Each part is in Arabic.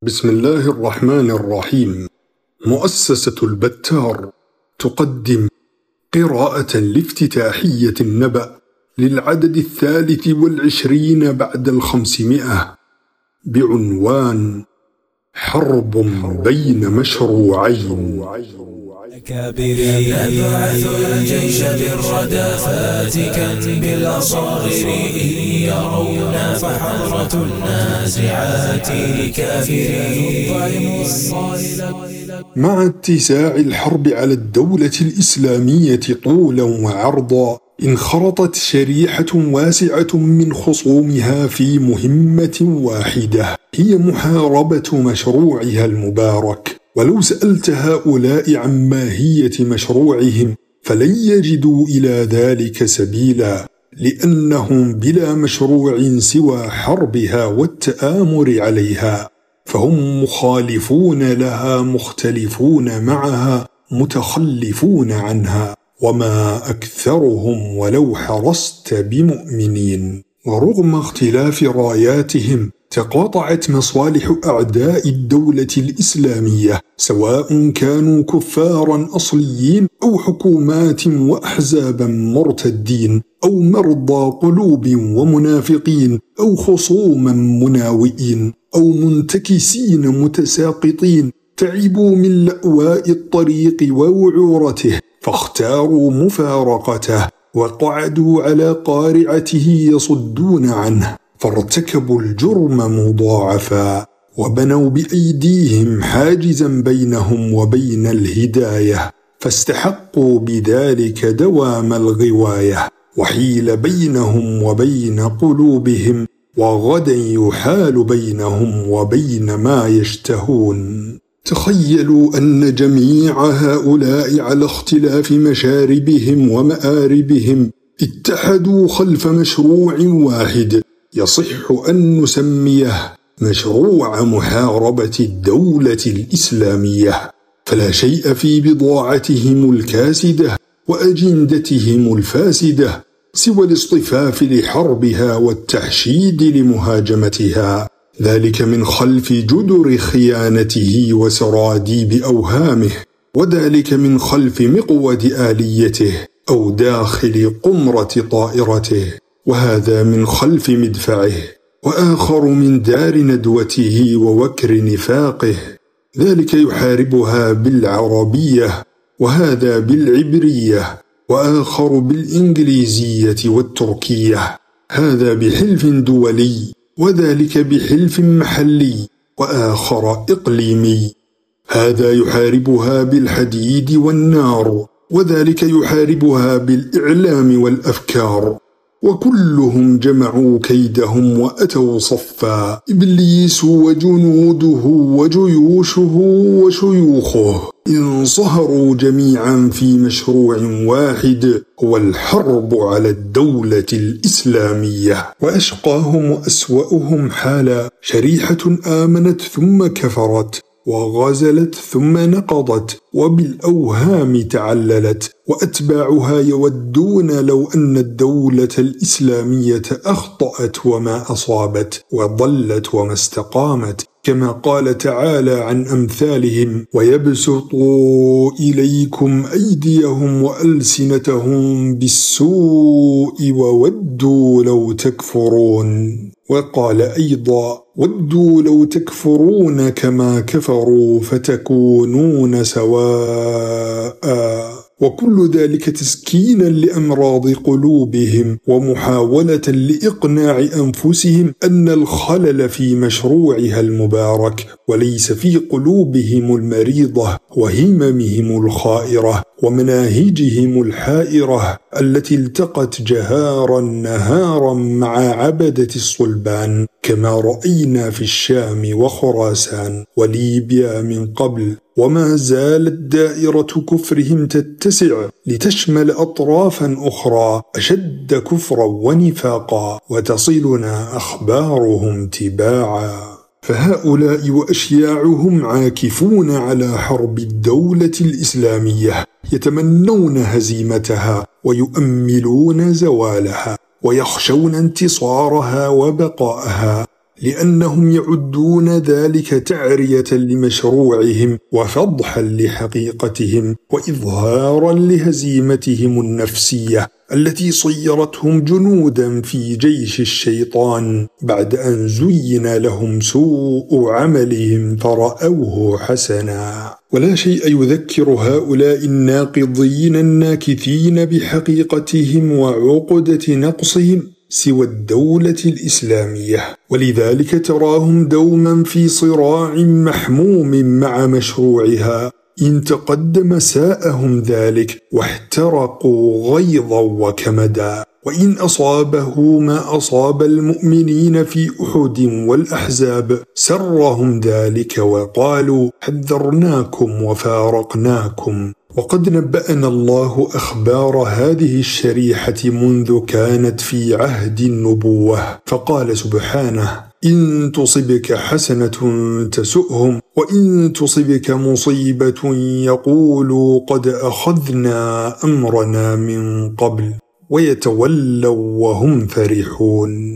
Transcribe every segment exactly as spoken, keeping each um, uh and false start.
بسم الله الرحمن الرحيم. مؤسسة البتار تقدم قراءة لافتتاحية النبأ للعدد الثالث والعشرين بعد الخمسمائة بعنوان حرب بين مشروعين. أكابرين يبعث الجيش بالردى فاتكا بالأصاغر إن يرونا فحضرة النازعات لكافرين. مع اتساع الحرب على الدولة الإسلامية طولا وعرضا، انخرطت شريحة واسعة من خصومها في مهمة واحدة، هي محاربة مشروعها المبارك. ولو سألت هؤلاء عن ماهية مشروعهم فلن يجدوا إلى ذلك سبيلا، لأنهم بلا مشروع سوى حربها والتآمر عليها، فهم مخالفون لها مختلفون معها متخلفون عنها، وما أكثرهم ولو حرصت بمؤمنين. ورغم اختلاف راياتهم تقاطعت مصالح أعداء الدولة الإسلامية، سواء كانوا كفارا أصليين أو حكومات وأحزابا مرتدين أو مرضى قلوب ومنافقين أو خصوما مناوئين أو منتكسين متساقطين تعبوا من لأواء الطريق ووعورته فاختاروا مفارقته وقعدوا على قارعته يصدون عنه، فارتكبوا الجرم مضاعفا وبنوا بأيديهم حاجزا بينهم وبين الهداية، فاستحقوا بذلك دوام الغواية، وحيل بينهم وبين قلوبهم، وغدا يحال بينهم وبين ما يشتهون. تخيلوا أن جميع هؤلاء على اختلاف مشاربهم ومآربهم اتحدوا خلف مشروع واحد يصح أن نسميه مشروع محاربة الدولة الإسلامية، فلا شيء في بضاعتهم الكاسدة وأجندتهم الفاسدة سوى الاصطفاف لحربها والتحشيد لمهاجمتها، ذلك من خلف جدر خيانته وسراديب أوهامه، وذلك من خلف مقود آليته أو داخل قمرة طائرته، وهذا من خلف مدفعه، وآخر من دار ندوته ووكر نفاقه، ذلك يحاربها بالعربية وهذا بالعبرية، وآخر بالإنجليزية والتركية، هذا بحلف دولي وذلك بحلف محلي وآخر إقليمي، هذا يحاربها بالحديد والنار وذلك يحاربها بالإعلام والأفكار، وكلهم جمعوا كيدهم وأتوا صفا، إبليس وجنوده وجيوشه وشيوخه انصهروا جميعا في مشروع واحد هو الحرب على الدولة الإسلامية. وأشقاهم وأسوأهم حالا شريحة آمنت ثم كفرت، وغزلت ثم نقضت، وبالأوهام تعللت، وأتباعها يودون لو أن الدولة الإسلامية أخطأت وما أصابت، وضلت وما استقامت، كما قال تعالى عن أمثالهم: ويبسطوا إليكم أيديهم وألسنتهم بالسوء وودوا لو تكفرون. وقال أيضا: ودوا لو تكفرون كما كفروا فتكونون سواء. وكل ذلك تسكينا لأمراض قلوبهم ومحاولة لإقناع أنفسهم أن الخلل في مشروعها المبارك وليس في قلوبهم المريضة وهممهم الخائرة ومناهجهم الحائرة التي التقت جهارا نهارا مع عبدة الصلبان، كما رأينا في الشام وخراسان وليبيا من قبل. وما زالت دائرة كفرهم تتسع لتشمل أطرافا أخرى أشد كفرا ونفاقا، وتصلنا أخبارهم تباعا. فهؤلاء وأشياعهم عاكفون على حرب الدولة الإسلامية، يتمنون هزيمتها ويؤملون زوالها ويخشون انتصارها وبقاءها، لأنهم يعدون ذلك تعرية لمشروعهم وفضحا لحقيقتهم وإظهارا لهزيمتهم النفسية التي صيرتهم جنودا في جيش الشيطان بعد أن زين لهم سوء عملهم فرأوه حسنا. ولا شيء يذكر هؤلاء الناقضين الناكثين بحقيقتهم وعقدة نقصهم سوى الدولة الإسلامية، ولذلك تراهم دوما في صراع محموم مع مشروعها. إن تقدم ساءهم ذلك واحترقوا غيظا وكمدا، وإن أصابه ما أصاب المؤمنين في أحد والأحزاب سرهم ذلك وقالوا حذرناكم وفارقناكم. وقد نبأنا الله أخبار هذه الشريحة منذ كانت في عهد النبوة، فقال سبحانه: إن تصبك حسنة تسؤهم، وإن تصبك مصيبة يقولوا قد أخذنا أمرنا من قبل، ويتولوا وهم فرحون.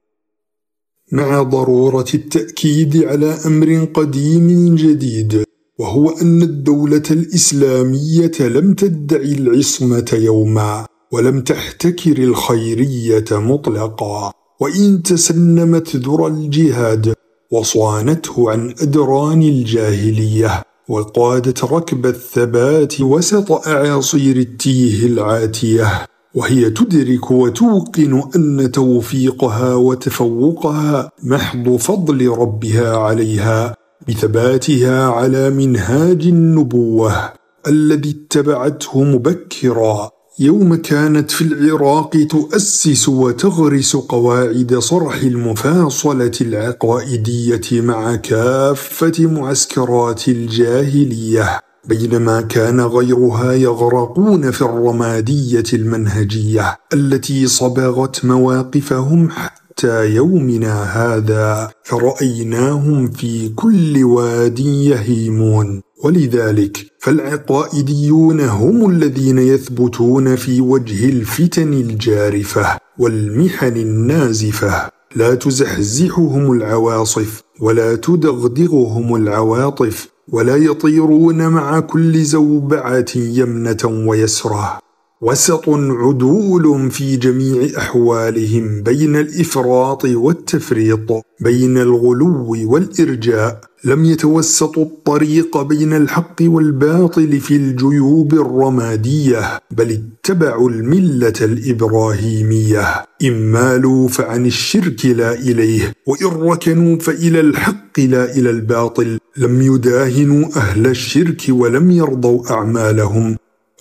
مع ضرورة التأكيد على أمر قديم جديد، وهو أن الدولة الإسلامية لم تدعي العصمة يوما، ولم تحتكر الخيرية مطلقا، وإن تسنمت ذرى الجهاد وصانته عن أدران الجاهلية، وقادت ركب الثبات وسط أعاصير التيه العاتية، وهي تدرك وتوقن أن توفيقها وتفوقها محض فضل ربها عليها بثباتها على منهاج النبوة الذي اتبعته مبكرا يوم كانت في العراق تؤسس وتغرس قواعد صرح المفاصلة العقائدية مع كافة معسكرات الجاهلية، بينما كان غيرها يغرقون في الرمادية المنهجية التي صبغت مواقفهم حتى يومنا هذا، فرأيناهم في كل واد يهيمون. ولذلك فالعقائديون هم الذين يثبتون في وجه الفتن الجارفة والمحن النازفة، لا تزحزحهم العواصف ولا تدغدغهم العواطف، ولا يطيرون مع كل زوبعة يمنة ويسرة. وسط عدول في جميع أحوالهم بين الإفراط والتفريط، بين الغلو والإرجاء، لم يتوسطوا الطريق بين الحق والباطل في الجيوب الرمادية، بل اتبعوا الملة الإبراهيمية. إن مالوا فعن الشرك لا إليه، وإن ركنوا فإلى الحق لا إلى الباطل. لم يداهنوا أهل الشرك ولم يرضوا أعمالهم،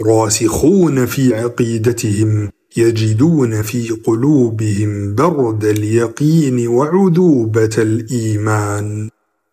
راسخون في عقيدتهم، يجدون في قلوبهم برد اليقين وعذوبة الإيمان.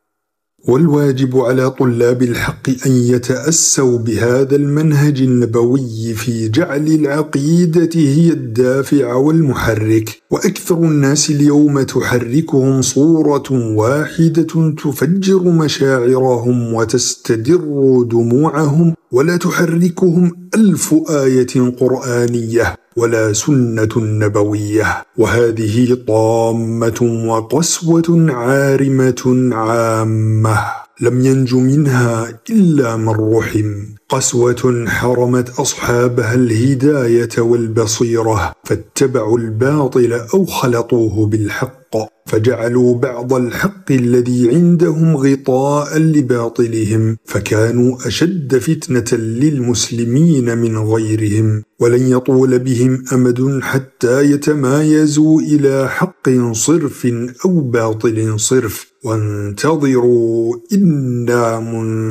والواجب على طلاب الحق أن يتأسوا بهذا المنهج النبوي في جعل العقيدة هي الدافع والمحرك. وأكثر الناس اليوم تحركهم صورة واحدة تفجر مشاعرهم وتستدر دموعهم، ولا تحركهم ألف آية قرآنية ولا سنة نبوية، وهذه طامة وقسوة عارمة عامة لم ينج منها إلا من رحم، قسوة حرمت أصحابها الهداية والبصيرة، فاتبعوا الباطل أو خلطوه بالحق، فجعلوا بعض الحق الذي عندهم غطاء لباطلهم، فكانوا أشد فتنة للمسلمين من غيرهم. ولن يطول بهم أمد حتى يتمايزوا إلى حق صرف أو باطل صرف، وانتظروا إنا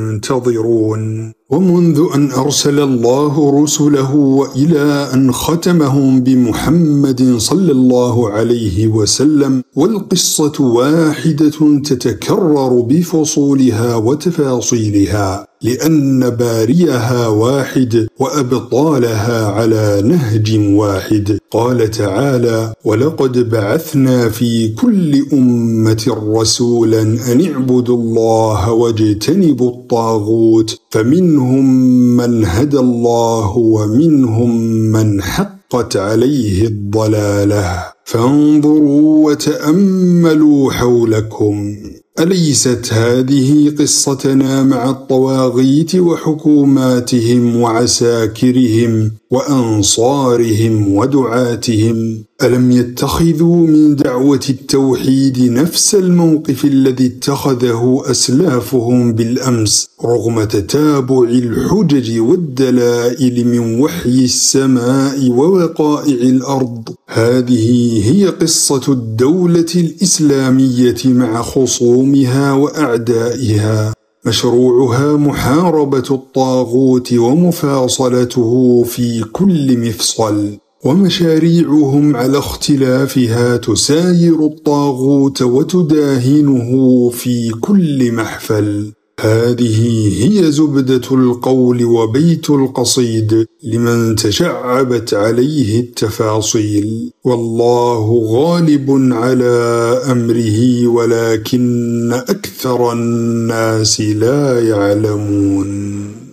منتظرون. ومنذ أن أرسل الله رسله وإلى أن ختمهم بمحمد صلى الله عليه وسلم، والقصة واحدة تتكرر بفصولها وتفاصيلها، لأن باريها واحد وأبطالها على نهج واحد. قال تعالى: ولقد بعثنا في كل أمة رسولا أن اعبدوا الله واجتنبوا الطاغوت، فمنهم من هدى الله ومنهم من حقت عليه الضلالة. فانظروا وتأملوا حولكم. أليست هذه قصتنا مع الطواغيت وحكوماتهم وعساكرهم وأنصارهم ودعاتهم؟ ألم يتخذوا من دعوة التوحيد نفس الموقف الذي اتخذه أسلافهم بالأمس رغم تتابع الحجج والدلائل من وحي السماء ووقائع الأرض؟ هذه هي قصة الدولة الإسلامية مع خصومها وأعدائها. مشروعها محاربة الطاغوت ومفاصلته في كل مفصل، ومشاريعهم على اختلافها تساير الطاغوت وتداهنه في كل محفل. هذه هي زبدة القول وبيت القصيد لمن تشعبت عليه التفاصيل، والله غالب على أمره ولكن أكثر الناس لا يعلمون.